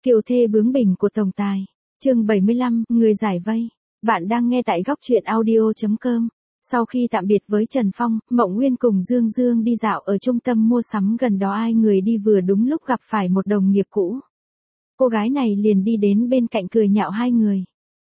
Kiều thê bướng bỉnh của tổng tài. Chương 75, người giải vây. Bạn đang nghe tại góc truyện audio.com. Sau khi tạm biệt với Trần Phong, Mộng Nguyên cùng Dương Dương đi dạo ở trung tâm mua sắm gần đó, ai người đi vừa đúng lúc gặp phải một đồng nghiệp cũ. Cô gái này liền đi đến bên cạnh cười nhạo hai người.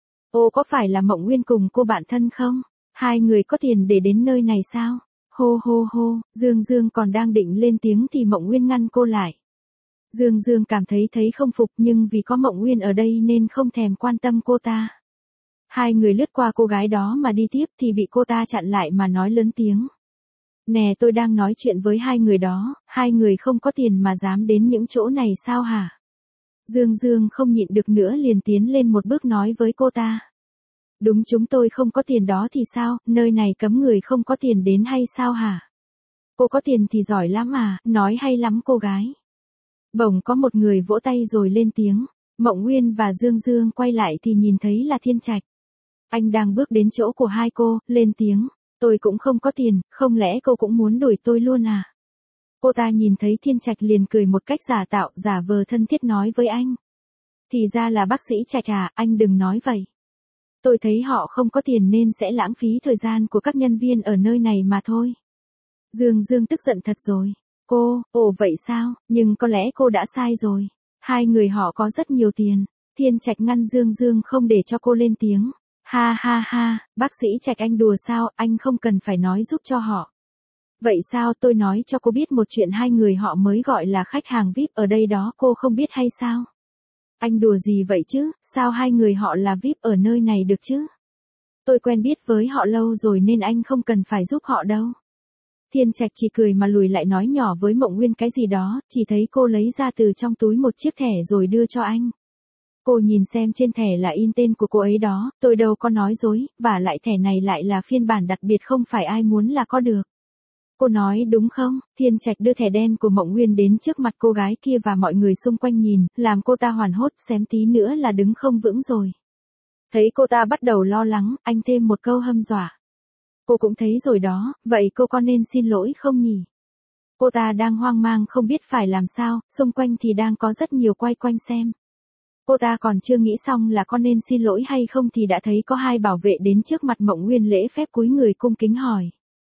Ô, có phải là Mộng Nguyên cùng cô bạn thân không? Hai người có tiền để đến nơi này sao? Hô hô hô, Dương Dương còn đang định lên tiếng thì Mộng Nguyên ngăn cô lại. Dương Dương cảm thấy không phục, nhưng vì có Mộng Nguyên ở đây nên không thèm quan tâm cô ta. Hai người lướt qua cô gái đó mà đi tiếp thì bị cô ta chặn lại mà nói lớn tiếng. Nè, tôi đang nói chuyện với hai người đó, hai người không có tiền mà dám đến những chỗ này sao hả? Dương Dương không nhịn được nữa liền tiến lên một bước nói với cô ta. Đúng, chúng tôi không có tiền đó thì sao, nơi này cấm người không có tiền đến hay sao hả? Cô có tiền thì giỏi lắm à, nói hay lắm cô gái. Bỗng có một người vỗ tay rồi lên tiếng. Mộng Nguyên và Dương Dương quay lại thì nhìn thấy là Thiên Trạch. Anh đang bước đến chỗ của hai cô, lên tiếng. Tôi cũng không có tiền, không lẽ cô cũng muốn đuổi tôi luôn à? Cô ta nhìn thấy Thiên Trạch liền cười một cách giả tạo, giả vờ thân thiết nói với anh. Thì ra là bác sĩ Trạch à, anh đừng nói vậy. Tôi thấy họ không có tiền nên sẽ lãng phí thời gian của các nhân viên ở nơi này mà thôi. Dương Dương tức giận thật rồi. Ồ vậy sao, nhưng có lẽ cô đã sai rồi. Hai người họ có rất nhiều tiền. Thiên Trạch ngăn Dương Dương không để cho cô lên tiếng. Ha ha ha, bác sĩ Trạch anh đùa sao, anh không cần phải nói giúp cho họ. Vậy sao, tôi nói cho cô biết một chuyện, hai người họ mới gọi là khách hàng VIP ở đây đó, cô không biết hay sao? Anh đùa gì vậy chứ, sao hai người họ là VIP ở nơi này được chứ? Tôi quen biết với họ lâu rồi nên anh không cần phải giúp họ đâu. Thiên Trạch chỉ cười mà lùi lại nói nhỏ với Mộng Nguyên cái gì đó, chỉ thấy cô lấy ra từ trong túi một chiếc thẻ rồi đưa cho anh. Cô nhìn xem trên thẻ là in tên của cô ấy đó, tôi đâu có nói dối, và lại thẻ này lại là phiên bản đặc biệt không phải ai muốn là có được. Cô nói đúng không? Thiên Trạch đưa thẻ đen của Mộng Nguyên đến trước mặt cô gái kia và mọi người xung quanh nhìn, làm cô ta hoảng hốt, xém tí nữa là đứng không vững rồi. Thấy cô ta bắt đầu lo lắng, anh thêm một câu hăm dọa. Cô cũng thấy rồi đó, vậy cô có nên xin lỗi không nhỉ? Cô ta đang hoang mang không biết phải làm sao, xung quanh thì đang có rất nhiều quay quanh xem. Cô ta còn chưa nghĩ xong là có nên xin lỗi hay không thì đã thấy có hai bảo vệ đến trước mặt Mộng Nguyên lễ phép cúi người cung kính hỏi.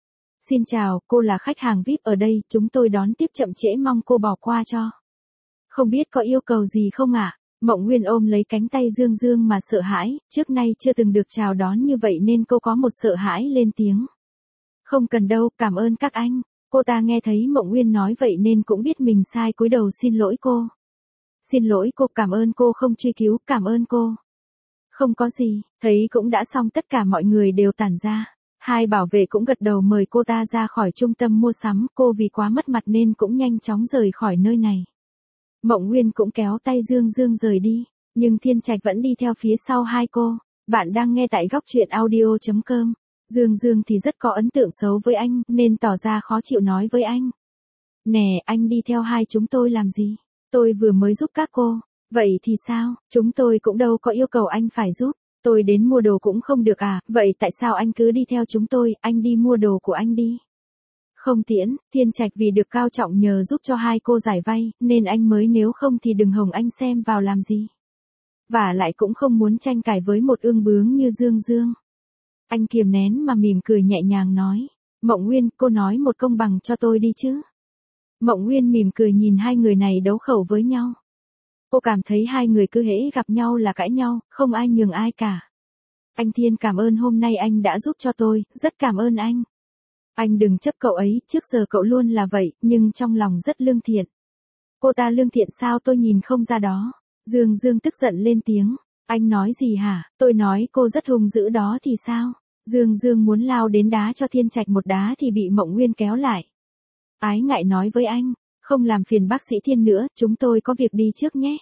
Xin chào, cô là khách hàng VIP ở đây, chúng tôi đón tiếp chậm trễ mong cô bỏ qua cho. Không biết có yêu cầu gì không ạ? Mộng Nguyên ôm lấy cánh tay Dương Dương mà sợ hãi, trước nay chưa từng được chào đón như vậy nên cô có một sợ hãi lên tiếng. Không cần đâu, cảm ơn các anh. Cô ta nghe thấy Mộng Nguyên nói vậy nên cũng biết mình sai, cúi đầu xin lỗi cô. Xin lỗi cô, cảm ơn cô không truy cứu, cảm ơn cô. Không có gì, thấy cũng đã xong, tất cả mọi người đều tản ra. Hai bảo vệ cũng gật đầu mời cô ta ra khỏi trung tâm mua sắm, cô vì quá mất mặt nên cũng nhanh chóng rời khỏi nơi này. Mộng Nguyên cũng kéo tay Dương Dương rời đi, nhưng Thiên Trạch vẫn đi theo phía sau hai cô. Bạn đang nghe tại góc truyện audio.com. Dương Dương thì rất có ấn tượng xấu với anh, nên tỏ ra khó chịu nói với anh. Nè, anh đi theo hai chúng tôi làm gì? Tôi vừa mới giúp các cô. Vậy thì sao, chúng tôi cũng đâu có yêu cầu anh phải giúp. Tôi đến mua đồ cũng không được à, vậy tại sao anh cứ đi theo chúng tôi, anh đi mua đồ của anh đi. Không tiễn, Thiên Trạch vì được Cao Trọng nhờ giúp cho hai cô giải vay, nên anh mới, nếu không thì đừng hòng anh xem vào làm gì. Và lại cũng không muốn tranh cãi với một ương bướng như Dương Dương. Anh kiềm nén mà mỉm cười nhẹ nhàng nói. Mộng Nguyên, cô nói một công bằng cho tôi đi chứ. Mộng Nguyên mỉm cười nhìn hai người này đấu khẩu với nhau. Cô cảm thấy hai người cứ hễ gặp nhau là cãi nhau, không ai nhường ai cả. Anh Thiên, cảm ơn hôm nay anh đã giúp cho tôi, rất cảm ơn anh. Anh đừng chấp cậu ấy, trước giờ cậu luôn là vậy, nhưng trong lòng rất lương thiện. Cô ta lương thiện sao, tôi nhìn không ra đó. Dương Dương tức giận lên tiếng. Anh nói gì hả? Tôi nói cô rất hung dữ đó thì sao? Dương Dương muốn lao đến đá cho Thiên Trạch một đá thì bị Mộng Nguyên kéo lại. Ái ngại nói với anh, không làm phiền bác sĩ Thiên nữa, chúng tôi có việc đi trước nhé.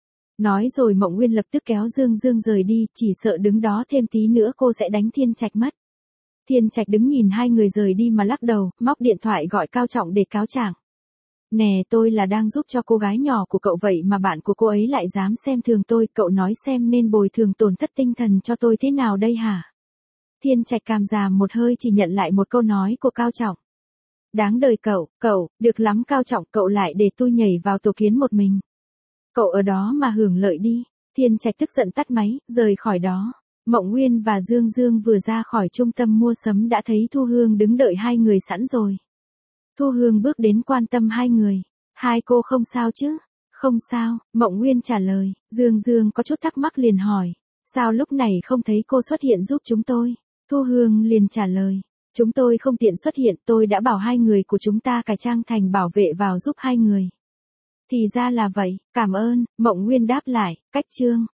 Nói rồi Mộng Nguyên lập tức kéo Dương Dương rời đi, chỉ sợ đứng đó thêm tí nữa cô sẽ đánh Thiên Trạch mất. Thiên Trạch đứng nhìn hai người rời đi mà lắc đầu, móc điện thoại gọi Cao Trọng để cáo trạng. Nè, tôi là đang giúp cho cô gái nhỏ của cậu vậy mà bạn của cô ấy lại dám xem thường tôi, cậu nói xem nên bồi thường tổn thất tinh thần cho tôi thế nào đây hả? Thiên Trạch càm ràm một hơi chỉ nhận lại một câu nói của Cao Trọng. Đáng đời cậu, được lắm Cao Trọng, cậu lại để tôi nhảy vào tổ kiến một mình. Cậu ở đó mà hưởng lợi đi. Thiên Trạch tức giận tắt máy, rời khỏi đó. Mộng Nguyên và Dương Dương vừa ra khỏi trung tâm mua sắm đã thấy Thu Hương đứng đợi hai người sẵn rồi. Thu Hương bước đến quan tâm hai người. Hai cô không sao chứ? Không sao, Mộng Nguyên trả lời. Dương Dương có chút thắc mắc liền hỏi. Sao lúc này không thấy cô xuất hiện giúp chúng tôi? Thu Hương liền trả lời. Chúng tôi không tiện xuất hiện, tôi đã bảo hai người của chúng ta cải trang thành bảo vệ vào giúp hai người. Thì ra là vậy, cảm ơn, Mộng Nguyên đáp lại, cách chương.